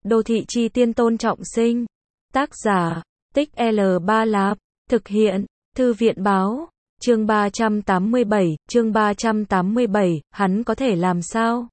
Đô thị chi tiên Tôn Trọng Sinh. Tác giả, Tích L3 Lạp. Thực hiện, Thư viện báo. Chương 387, hắn có thể làm sao?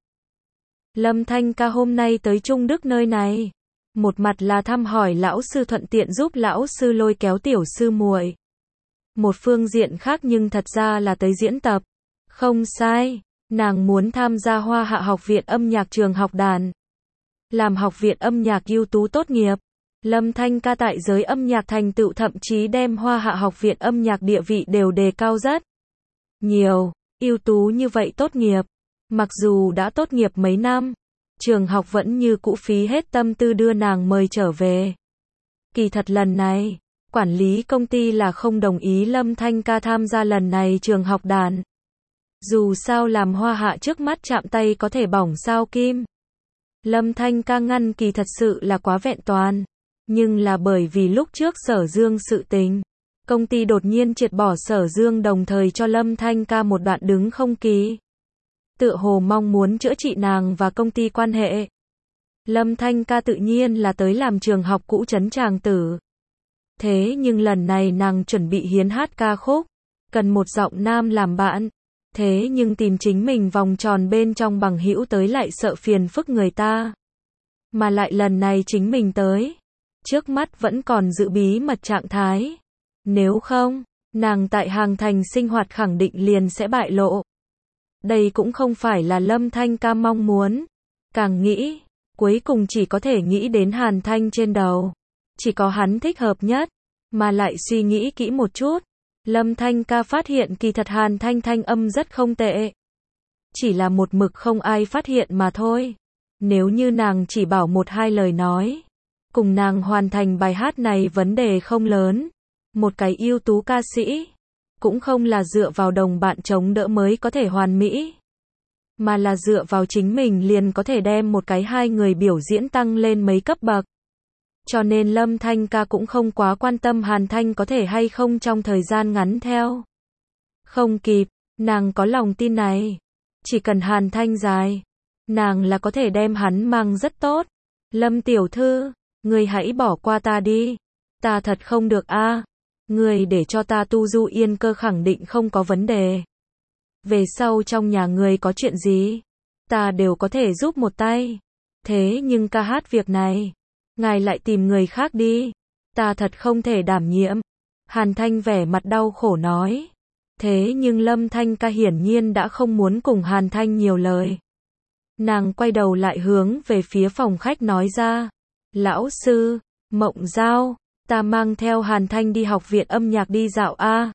Lâm Thanh Ca hôm nay tới Trung Đức nơi này. Một mặt là thăm hỏi lão sư thuận tiện giúp lão sư lôi kéo tiểu sư muội. Một phương diện khác nhưng thật ra là tới diễn tập. Không sai, nàng muốn tham gia Hoa Hạ học viện âm nhạc trường học đàn. Làm học viện âm nhạc ưu tú tốt nghiệp. Lâm Thanh Ca tại giới âm nhạc thành tựu thậm chí đem Hoa Hạ học viện âm nhạc địa vị đều đề cao rất nhiều. Ưu tú như vậy tốt nghiệp. Mặc dù đã tốt nghiệp mấy năm, trường học vẫn như cũ phí hết tâm tư đưa nàng mời trở về. Kỳ thật lần này, quản lý công ty là không đồng ý Lâm Thanh Ca tham gia lần này trường học đàn. Dù sao làm Hoa Hạ trước mắt chạm tay có thể bỏng sao kim. Lâm Thanh Ca ngăn kỳ thật sự là quá vẹn toàn. Nhưng là bởi vì lúc trước Sở Dương sự tình, công ty đột nhiên triệt bỏ Sở Dương đồng thời cho Lâm Thanh Ca một đoạn đứng không ký. Tựa hồ mong muốn chữa trị nàng và công ty quan hệ. Lâm Thanh Ca tự nhiên là tới làm trường học cũ trấn Tràng Tử. Thế nhưng lần này nàng chuẩn bị hiến hát ca khúc, cần một giọng nam làm bạn. Thế nhưng tìm chính mình vòng tròn bên trong bằng hữu tới lại sợ phiền phức người ta. Mà lại lần này chính mình tới. Trước mắt vẫn còn giữ bí mật trạng thái. Nếu không, nàng tại Hàng Thành sinh hoạt khẳng định liền sẽ bại lộ. Đây cũng không phải là Lâm Thanh Ca mong muốn. Càng nghĩ, cuối cùng chỉ có thể nghĩ đến Hàn Thanh trên đầu. Chỉ có hắn thích hợp nhất. Mà lại suy nghĩ kỹ một chút. Lâm Thanh Ca phát hiện kỳ thật Hàn Thanh thanh âm rất không tệ. Chỉ là một mực không ai phát hiện mà thôi. Nếu như nàng chỉ bảo một hai lời nói, cùng nàng hoàn thành bài hát này vấn đề không lớn. Một cái ưu tú ca sĩ, cũng không là dựa vào đồng bạn chống đỡ mới có thể hoàn mỹ. Mà là dựa vào chính mình liền có thể đem một cái hai người biểu diễn tăng lên mấy cấp bậc. Cho nên Lâm Thanh Ca cũng không quá quan tâm Hàn Thanh có thể hay không trong thời gian ngắn theo. Không kịp, nàng có lòng tin này. Chỉ cần Hàn Thanh dài, nàng là có thể đem hắn mang rất tốt. Lâm tiểu thư, người hãy bỏ qua ta đi. Ta thật không được a. Người để cho ta tu du yên cơ khẳng định không có vấn đề. Về sau trong nhà người có chuyện gì, ta đều có thể giúp một tay. Thế nhưng ca hát việc này, ngài lại tìm người khác đi. Ta thật không thể đảm nhiệm. Hàn Thanh vẻ mặt đau khổ nói. Thế nhưng Lâm Thanh Ca hiển nhiên đã không muốn cùng Hàn Thanh nhiều lời. Nàng quay đầu lại hướng về phía phòng khách nói ra. Lão sư, Mộng Giao, ta mang theo Hàn Thanh đi học viện âm nhạc đi dạo a.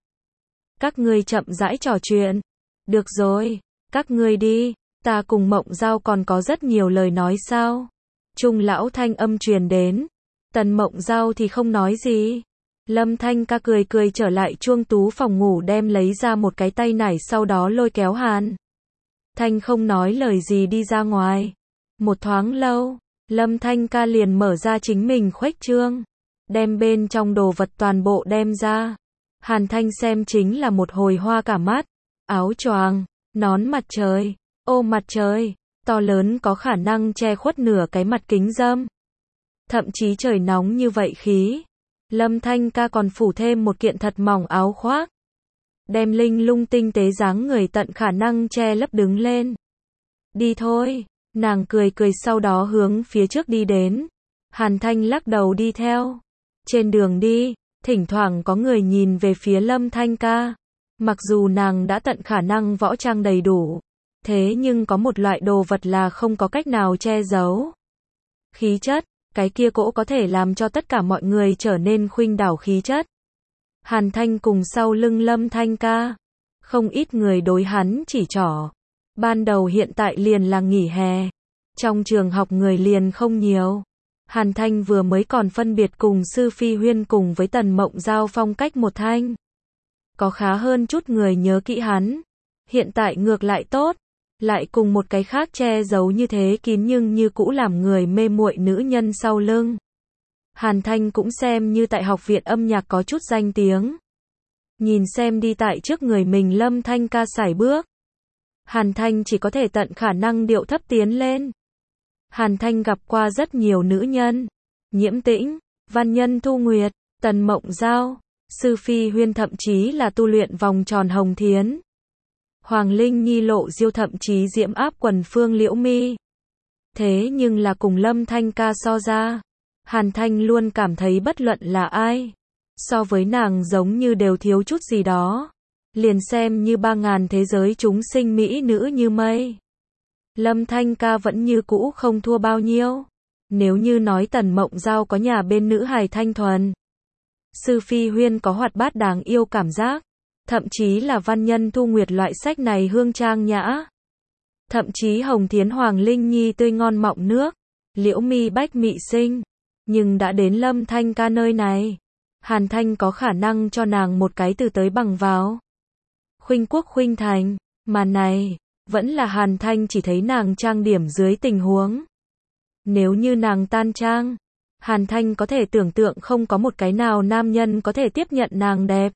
Các ngươi chậm rãi trò chuyện. Được rồi, các ngươi đi, ta cùng Mộng Giao còn có rất nhiều lời nói sao. Trung lão thanh âm truyền đến. Tần Mộng Giao thì không nói gì. Lâm Thanh Ca cười cười trở lại chuông tú phòng ngủ đem lấy ra một cái tay nải sau đó lôi kéo Hàn Thanh không nói lời gì đi ra ngoài. Một thoáng lâu, Lâm Thanh Ca liền mở ra chính mình khuếch trương. Đem bên trong đồ vật toàn bộ đem ra. Hàn Thanh xem chính là một hồi hoa cả mắt. Áo choàng, nón mặt trời, ô mặt trời, to lớn có khả năng che khuất nửa cái mặt kính râm. Thậm chí trời nóng như vậy khí. Lâm Thanh Ca còn phủ thêm một kiện thật mỏng áo khoác. Đem linh lung tinh tế dáng người tận khả năng che lấp đứng lên. Đi thôi, nàng cười cười sau đó hướng phía trước đi đến. Hàn Thanh lắc đầu đi theo. Trên đường đi, thỉnh thoảng có người nhìn về phía Lâm Thanh Ca. Mặc dù nàng đã tận khả năng võ trang đầy đủ, thế nhưng có một loại đồ vật là không có cách nào che giấu. Khí chất, cái kia cỗ có thể làm cho tất cả mọi người trở nên khuynh đảo khí chất. Hàn Thanh cùng sau lưng Lâm Thanh Ca. Không ít người đối hắn chỉ trỏ. Ban đầu hiện tại liền là nghỉ hè. Trong trường học người liền không nhiều. Hàn Thanh vừa mới còn phân biệt cùng Sư Phi Huyên cùng với Tần Mộng Giao phong cách một thanh. Có khá hơn chút người nhớ kỹ hắn. Hiện tại ngược lại tốt. Lại cùng một cái khác che giấu như thế kín nhưng như cũ làm người mê muội nữ nhân sau lưng. Hàn Thanh cũng xem như tại học viện âm nhạc có chút danh tiếng. Nhìn xem đi tại trước người mình Lâm Thanh Ca sải bước. Hàn Thanh chỉ có thể tận khả năng điệu thấp tiến lên. Hàn Thanh gặp qua rất nhiều nữ nhân. Nhiễm Tĩnh, Văn Nhân Thu Nguyệt, Tần Mộng Giao, Sư Phi Huyên, thậm chí là tu luyện vòng tròn Hồng Thiến. Hoàng Linh Nhi, Lộ Diêu, thậm chí diễm áp quần Phương Liễu Mi. Thế nhưng là cùng Lâm Thanh Ca so ra, Hàn Thanh luôn cảm thấy bất luận là ai, so với nàng giống như đều thiếu chút gì đó. Liền xem như 3.000 thế giới chúng sinh mỹ nữ như mây, Lâm Thanh Ca vẫn như cũ không thua bao nhiêu. Nếu như nói Tần Mộng Giao có nhà bên nữ hài thanh thuần, Sư Phi Huyên có hoạt bát đáng yêu cảm giác, thậm chí là Văn Nhân Thu Nguyệt loại sách này hương trang nhã, thậm chí Hồng Thiến Hoàng Linh Nhi tươi ngon mọng nước, Liễu Mi bách mị sinh. Nhưng đã đến Lâm Thanh Ca nơi này, Hàn Thanh có khả năng cho nàng một cái từ tới bằng vào. Khuynh quốc khuynh thành, mà này, vẫn là Hàn Thanh chỉ thấy nàng trang điểm dưới tình huống. Nếu như nàng tan trang, Hàn Thanh có thể tưởng tượng không có một cái nào nam nhân có thể tiếp nhận nàng đẹp.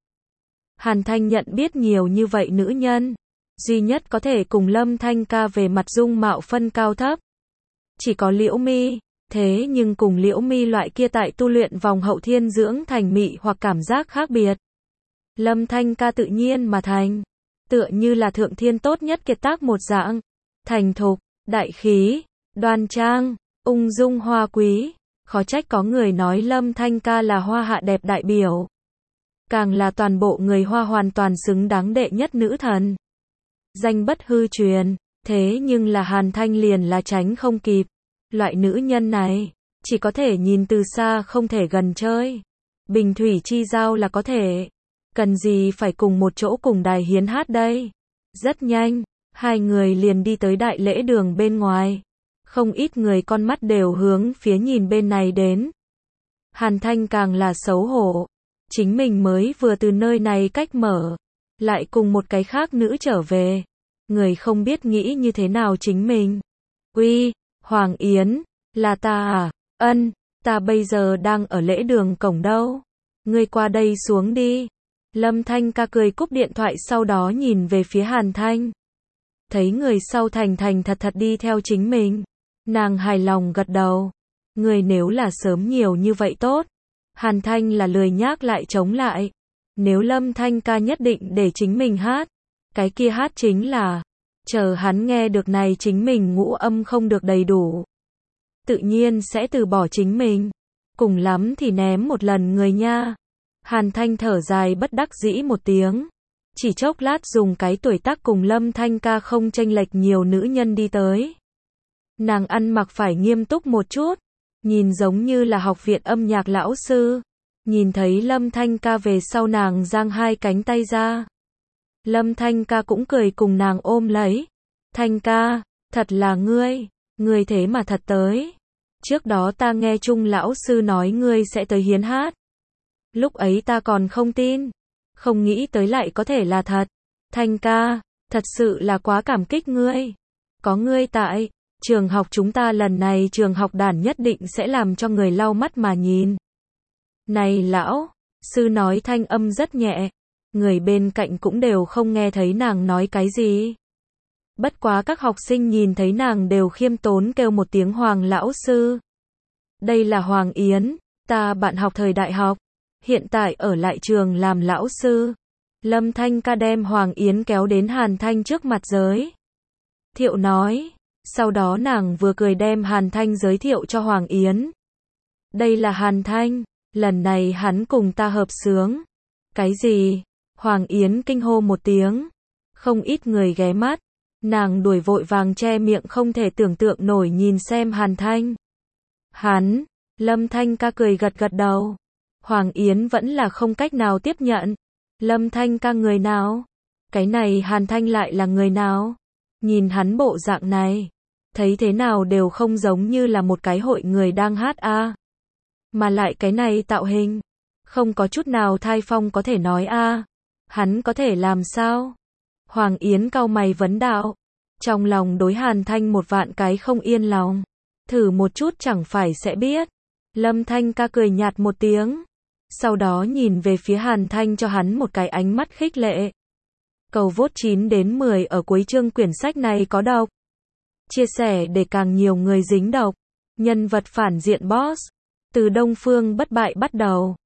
Hàn Thanh nhận biết nhiều như vậy nữ nhân, duy nhất có thể cùng Lâm Thanh Ca về mặt dung mạo phân cao thấp, chỉ có Liễu Mi. Thế nhưng cùng Liễu Mi loại kia tại tu luyện vòng hậu thiên dưỡng thành mị hoặc cảm giác khác biệt. Lâm Thanh Ca tự nhiên mà thành, tựa như là thượng thiên tốt nhất kiệt tác một dạng, thành thục, đại khí, đoan trang, ung dung hoa quý. Khó trách có người nói Lâm Thanh Ca là hoa hạ đẹp đại biểu, càng là toàn bộ người Hoa hoàn toàn xứng đáng đệ nhất nữ thần, danh bất hư truyền. Thế nhưng là Hàn Thanh liền là tránh không kịp. Loại nữ nhân này, chỉ có thể nhìn từ xa không thể gần chơi. Bình thủy chi giao là có thể. Cần gì phải cùng một chỗ cùng đài hiến hát đây. Rất nhanh, hai người liền đi tới đại lễ đường bên ngoài. Không ít người con mắt đều hướng phía nhìn bên này đến. Hàn Thanh càng là xấu hổ. Chính mình mới vừa từ nơi này cách mở, lại cùng một cái khác nữ trở về. Người không biết nghĩ như thế nào chính mình. Uy, Hoàng Yến, là ta à? Ân, ta bây giờ đang ở lễ đường cổng đâu. Ngươi qua đây xuống đi. Lâm Thanh Ca cười cúp điện thoại, sau đó nhìn về phía Hàn Thanh. Thấy người sau thành thành thật thật đi theo chính mình, nàng hài lòng gật đầu. Người nếu là sớm nhiều như vậy tốt. Hàn Thanh là lười nhác lại chống lại. Nếu Lâm Thanh Ca nhất định để chính mình hát, cái kia hát chính là, chờ hắn nghe được này chính mình ngũ âm không được đầy đủ, tự nhiên sẽ từ bỏ chính mình. Cùng lắm thì ném một lần người nha. Hàn Thanh thở dài bất đắc dĩ một tiếng. Chỉ chốc lát dùng cái tuổi tác cùng Lâm Thanh Ca không chênh lệch nhiều nữ nhân đi tới. Nàng ăn mặc phải nghiêm túc một chút, nhìn giống như là học viện âm nhạc lão sư. Nhìn thấy Lâm Thanh Ca về sau, nàng giang hai cánh tay ra. Lâm Thanh Ca cũng cười cùng nàng ôm lấy. Thanh Ca, thật là ngươi thế mà thật tới. Trước đó ta nghe Trung lão sư nói ngươi sẽ tới hiến hát. Lúc ấy ta còn không tin, không nghĩ tới lại có thể là thật. Thanh Ca, thật sự là quá cảm kích ngươi. Có ngươi tại, trường học chúng ta lần này trường học đàn nhất định sẽ làm cho người lau mắt mà nhìn. Này lão sư nói thanh âm rất nhẹ, người bên cạnh cũng đều không nghe thấy nàng nói cái gì. Bất quá các học sinh nhìn thấy nàng đều khiêm tốn kêu một tiếng Hoàng lão sư. Đây là Hoàng Yến, ta bạn học thời đại học, hiện tại ở lại trường làm lão sư. Lâm Thanh Ca đem Hoàng Yến kéo đến Hàn Thanh trước mặt giới thiệu nói. Sau đó nàng vừa cười đem Hàn Thanh giới thiệu cho Hoàng Yến. Đây là Hàn Thanh, lần này hắn cùng ta hợp xướng. Cái gì? Hoàng Yến kinh hô một tiếng. Không ít người ghé mắt. Nàng đuổi vội vàng che miệng không thể tưởng tượng nổi nhìn xem Hàn Thanh. Hắn, Lâm Thanh Ca cười gật gật đầu. Hoàng Yến vẫn là không cách nào tiếp nhận. Lâm Thanh Ca người nào? Cái này Hàn Thanh lại là người nào? Nhìn hắn bộ dạng này, thấy thế nào đều không giống như là một cái hội người đang hát a. Mà lại cái này tạo hình, không có chút nào thai phong có thể nói a. Hắn có thể làm sao? Hoàng Yến cau mày vấn đạo. Trong lòng đối Hàn Thanh một vạn cái không yên lòng. Thử một chút chẳng phải sẽ biết. Lâm Thanh Ca cười nhạt một tiếng. Sau đó nhìn về phía Hàn Thanh cho hắn một cái ánh mắt khích lệ. Cầu vote 9 đến 10 ở cuối chương quyển sách này có đọc. chia sẻ để càng nhiều người dính độc. Nhân vật phản diện boss. Từ Đông Phương bất bại bắt đầu.